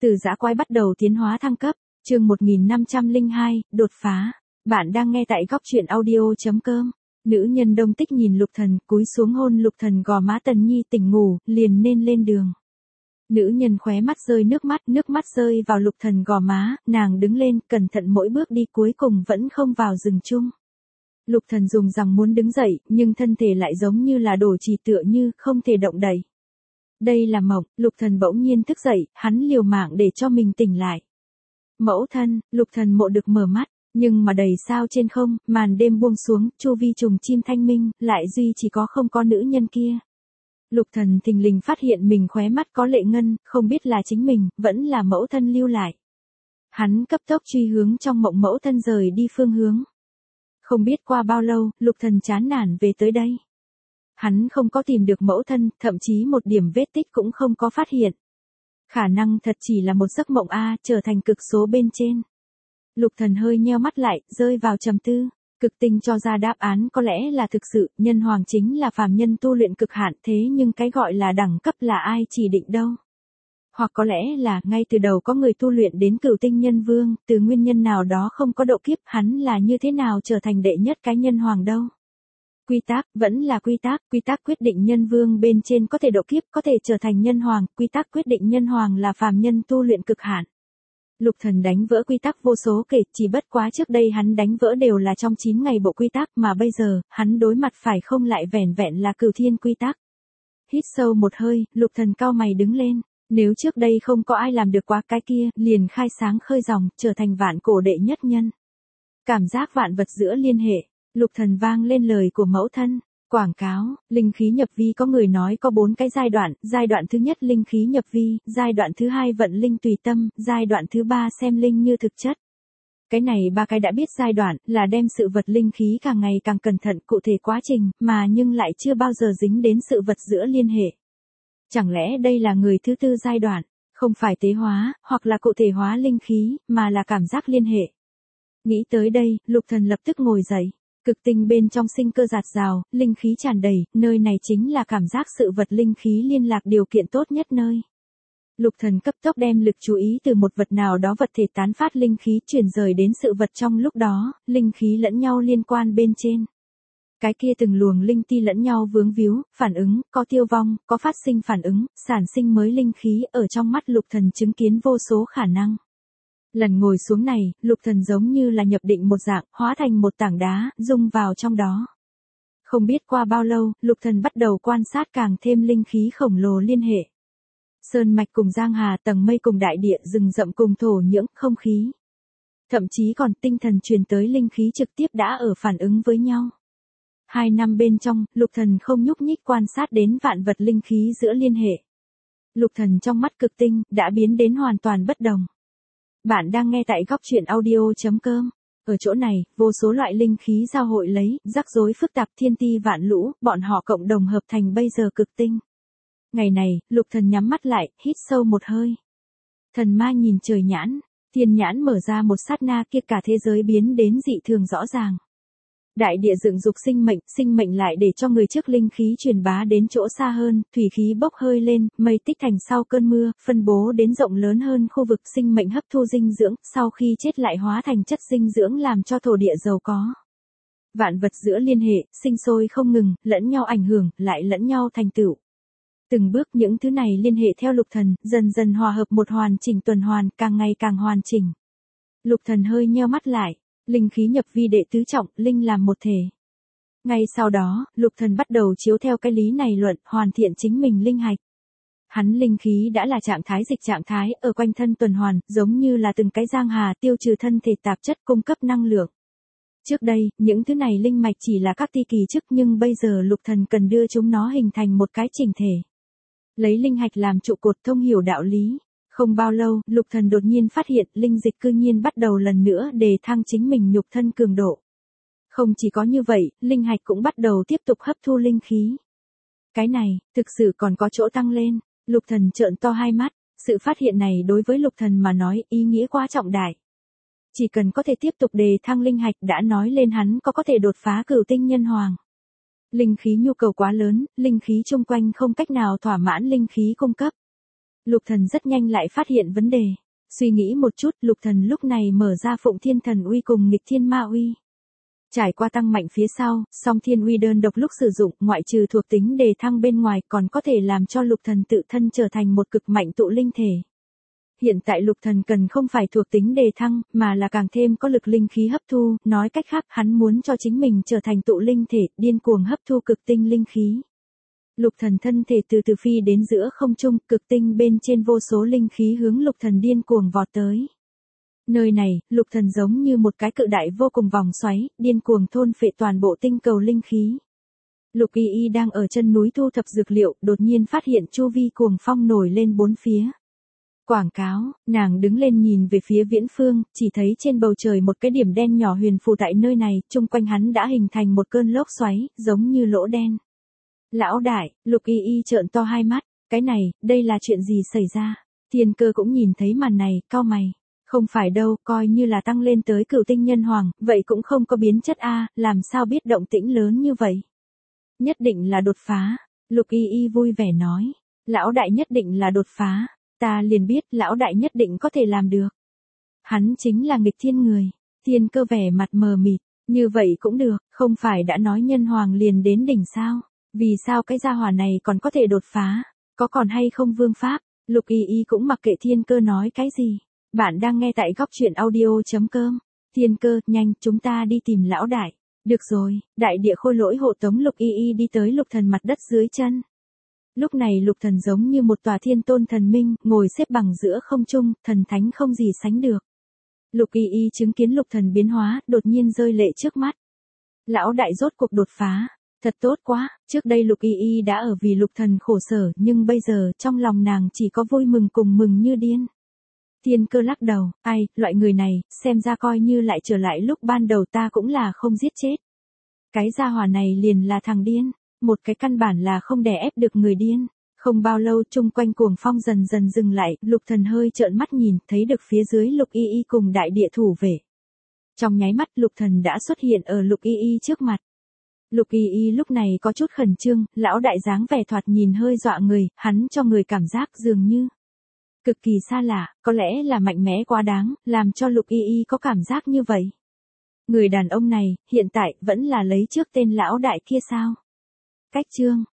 Từ dã quái bắt đầu tiến hóa thăng cấp, chương 1502, đột phá. Bạn đang nghe tại góc truyện audio.com. Nữ nhân Đông Tích nhìn Lục Thần, cúi xuống hôn Lục Thần gò má. Tần Nhi tỉnh ngủ, liền nên lên đường. Nữ nhân khóe mắt rơi nước mắt rơi vào Lục Thần gò má, nàng đứng lên, cẩn thận mỗi bước đi cuối cùng vẫn không vào rừng chung. Lục Thần dùng rằng muốn đứng dậy, nhưng thân thể lại giống như là đổ trì, tựa như không thể động đậy. Đây là mộng. Lục Thần bỗng nhiên thức dậy, hắn liều mạng để cho mình tỉnh lại. Mẫu thân. Lục Thần mộ được mở mắt, nhưng mà đầy sao trên không, màn đêm buông xuống, chu vi trùng chim thanh minh, lại duy chỉ không có nữ nhân kia. Lục Thần thình lình phát hiện mình khóe mắt có lệ ngân, không biết là chính mình, vẫn là mẫu thân lưu lại. Hắn cấp tốc truy hướng trong mộng mẫu thân rời đi phương hướng. Không biết qua bao lâu, Lục Thần chán nản về tới đây. Hắn không có tìm được mẫu thân, thậm chí một điểm vết tích cũng không có phát hiện. Khả năng thật chỉ là một giấc mộng trở thành cực số bên trên. Lục Thần hơi nheo mắt lại, rơi vào trầm tư. Cực tinh cho ra đáp án có lẽ là thực sự, nhân hoàng chính là phàm nhân tu luyện cực hạn, thế nhưng cái gọi là đẳng cấp là ai chỉ định đâu. Hoặc có lẽ là ngay từ đầu có người tu luyện đến cửu tinh nhân vương, từ nguyên nhân nào đó không có độ kiếp, hắn là như thế nào trở thành đệ nhất cái nhân hoàng đâu. Quy tắc, vẫn là quy tắc quyết định nhân vương bên trên có thể độ kiếp, có thể trở thành nhân hoàng, quy tắc quyết định nhân hoàng là phàm nhân tu luyện cực hạn. Lục Thần đánh vỡ quy tắc vô số kể, chỉ bất quá trước đây hắn đánh vỡ đều là trong 9 ngày bộ quy tắc, mà bây giờ, hắn đối mặt phải không lại vẻn vẹn là cửu thiên quy tắc. Hít sâu một hơi, Lục Thần cau mày đứng lên, nếu trước đây không có ai làm được quá cái kia, liền khai sáng khơi dòng, trở thành vạn cổ đệ nhất nhân. Cảm giác vạn vật giữa liên hệ. Lục Thần vang lên lời của mẫu thân. Quảng cáo, linh khí nhập vi có người nói có 4 cái giai đoạn thứ nhất linh khí nhập vi, giai đoạn thứ 2 vận linh tùy tâm, giai đoạn thứ 3 xem linh như thực chất. Cái này 3 cái đã biết giai đoạn là đem sự vật linh khí càng ngày càng cẩn thận cụ thể quá trình, mà nhưng lại chưa bao giờ dính đến sự vật giữa liên hệ. Chẳng lẽ đây là người thứ 4 giai đoạn, không phải tế hóa, hoặc là cụ thể hóa linh khí, mà là cảm giác liên hệ. Nghĩ tới đây, Lục Thần lập tức ngồi dậy. Cực tinh bên trong sinh cơ dạt dào, linh khí tràn đầy, nơi này chính là cảm giác sự vật linh khí liên lạc điều kiện tốt nhất nơi. Lục Thần cấp tốc đem lực chú ý từ một vật nào đó vật thể tán phát linh khí chuyển rời đến sự vật trong lúc đó, linh khí lẫn nhau liên quan bên trên. Cái kia từng luồng linh ti lẫn nhau vướng víu, phản ứng, có tiêu vong, có phát sinh phản ứng, sản sinh mới linh khí ở trong mắt Lục Thần chứng kiến vô số khả năng. Lần ngồi xuống này, Lục Thần giống như là nhập định một dạng, hóa thành một tảng đá, rung vào trong đó. Không biết qua bao lâu, Lục Thần bắt đầu quan sát càng thêm linh khí khổng lồ liên hệ. Sơn mạch cùng giang hà, tầng mây cùng đại địa, rừng rậm cùng thổ nhưỡng, không khí. Thậm chí còn tinh thần truyền tới linh khí trực tiếp đã ở phản ứng với nhau. 2 năm bên trong, Lục Thần không nhúc nhích quan sát đến vạn vật linh khí giữa liên hệ. Lục Thần trong mắt cực tinh, đã biến đến hoàn toàn bất đồng. Bạn đang nghe tại góc truyện audio.com. Ở chỗ này, vô số loại linh khí giao hội lấy, rắc rối phức tạp thiên ti vạn lũ, bọn họ cộng đồng hợp thành bây giờ cực tinh. Ngày này, Lục Thần nhắm mắt lại, hít sâu một hơi. Thần ma nhìn trời nhãn, thiên nhãn mở ra một sát na kia cả thế giới biến đến dị thường rõ ràng. Đại địa dựng dục sinh mệnh lại để cho người trước linh khí truyền bá đến chỗ xa hơn, thủy khí bốc hơi lên, mây tích thành sau cơn mưa, phân bố đến rộng lớn hơn khu vực, sinh mệnh hấp thu dinh dưỡng, sau khi chết lại hóa thành chất dinh dưỡng làm cho thổ địa giàu có. Vạn vật giữa liên hệ, sinh sôi không ngừng, lẫn nhau ảnh hưởng, lại lẫn nhau thành tựu. Từng bước những thứ này liên hệ theo Lục Thần, dần dần hòa hợp một hoàn chỉnh tuần hoàn, càng ngày càng hoàn chỉnh. Lục Thần hơi nheo mắt lại. Linh khí nhập vi đệ tứ trọng, linh làm một thể. Ngay sau đó, Lục Thần bắt đầu chiếu theo cái lý này luận, hoàn thiện chính mình linh hạch. Hắn linh khí đã là trạng thái dịch trạng thái, ở quanh thân tuần hoàn, giống như là từng cái giang hà tiêu trừ thân thể tạp chất cung cấp năng lượng. Trước đây, những thứ này linh mạch chỉ là các ti kỳ chức, nhưng bây giờ Lục Thần cần đưa chúng nó hình thành một cái chỉnh thể. Lấy linh hạch làm trụ cột thông hiểu đạo lý. Không bao lâu, Lục Thần đột nhiên phát hiện linh dịch cư nhiên bắt đầu lần nữa đề thăng chính mình nhục thân cường độ. Không chỉ có như vậy, linh hạch cũng bắt đầu tiếp tục hấp thu linh khí. Cái này, thực sự còn có chỗ tăng lên. Lục Thần trợn to hai mắt, sự phát hiện này đối với Lục Thần mà nói ý nghĩa quá trọng đại. Chỉ cần có thể tiếp tục đề thăng linh hạch đã nói lên hắn có thể đột phá cửu tinh nhân hoàng. Linh khí nhu cầu quá lớn, linh khí chung quanh không cách nào thỏa mãn linh khí cung cấp. Lục Thần rất nhanh lại phát hiện vấn đề. Suy nghĩ một chút, Lục Thần lúc này mở ra Phụng Thiên Thần Uy cùng Nghịch Thiên Ma Uy. Trải qua tăng mạnh phía sau, song thiên uy đơn độc lúc sử dụng, ngoại trừ thuộc tính đề thăng bên ngoài còn có thể làm cho Lục Thần tự thân trở thành một cực mạnh tụ linh thể. Hiện tại Lục Thần cần không phải thuộc tính đề thăng, mà là càng thêm có lực linh khí hấp thu, nói cách khác hắn muốn cho chính mình trở thành tụ linh thể, điên cuồng hấp thu cực tinh linh khí. Lục Thần thân thể từ từ phi đến giữa không trung, cực tinh bên trên vô số linh khí hướng Lục Thần điên cuồng vọt tới. Nơi này, Lục Thần giống như một cái cự đại vô cùng vòng xoáy, điên cuồng thôn phệ toàn bộ tinh cầu linh khí. Lục Y Y đang ở chân núi thu thập dược liệu, đột nhiên phát hiện chu vi cuồng phong nổi lên bốn phía. Quảng cáo, nàng đứng lên nhìn về phía viễn phương, chỉ thấy trên bầu trời một cái điểm đen nhỏ huyền phù tại nơi này, chung quanh hắn đã hình thành một cơn lốc xoáy, giống như lỗ đen. Lão đại, Lục Y Y trợn to hai mắt, cái này, đây là chuyện gì xảy ra? Thiên Cơ cũng nhìn thấy màn này, cau mày. Không phải đâu, coi như là tăng lên tới cửu tinh nhân hoàng, vậy cũng không có biến chất a, làm sao biết động tĩnh lớn như vậy? Nhất định là đột phá, Lục Y Y vui vẻ nói. Lão đại nhất định là đột phá, ta liền biết lão đại nhất định có thể làm được. Hắn chính là nghịch thiên người. Thiên Cơ vẻ mặt mờ mịt, như vậy cũng được, không phải đã nói nhân hoàng liền đến đỉnh sao? Vì sao cái gia hỏa này còn có thể đột phá? Có còn hay không vương pháp? Lục Y Y cũng mặc kệ Thiên Cơ nói cái gì. Bạn đang nghe tại góc truyện audio.com. Thiên Cơ, nhanh, chúng ta đi tìm lão đại. Được rồi, đại địa khôi lỗi hộ tống Lục Y Y đi tới Lục Thần mặt đất dưới chân. Lúc này Lục Thần giống như một tòa thiên tôn thần minh, ngồi xếp bằng giữa không trung, thần thánh không gì sánh được. Lục Y Y chứng kiến Lục Thần biến hóa, đột nhiên rơi lệ trước mắt. Lão đại rốt cuộc đột phá. Thật tốt quá, trước đây Lục Y Y đã ở vì Lục Thần khổ sở, nhưng bây giờ trong lòng nàng chỉ có vui mừng cùng mừng như điên. Thiên Cơ lắc đầu, ai, loại người này, xem ra coi như lại trở lại lúc ban đầu ta cũng là không giết chết. Cái gia hỏa này liền là thằng điên, một cái căn bản là không đè ép được người điên. Không bao lâu chung quanh cuồng phong dần dần dừng lại, Lục Thần hơi trợn mắt nhìn, thấy được phía dưới Lục Y Y cùng đại địa thủ vệ. Trong nháy mắt Lục Thần đã xuất hiện ở Lục Y Y trước mặt. Lục Y Y lúc này có chút khẩn trương, lão đại dáng vẻ thoạt nhìn hơi dọa người, hắn cho người cảm giác dường như cực kỳ xa lạ, có lẽ là mạnh mẽ quá đáng, làm cho Lục Y Y có cảm giác như vậy. Người đàn ông này, hiện tại, vẫn là lấy trước tên lão đại kia sao? Cách chương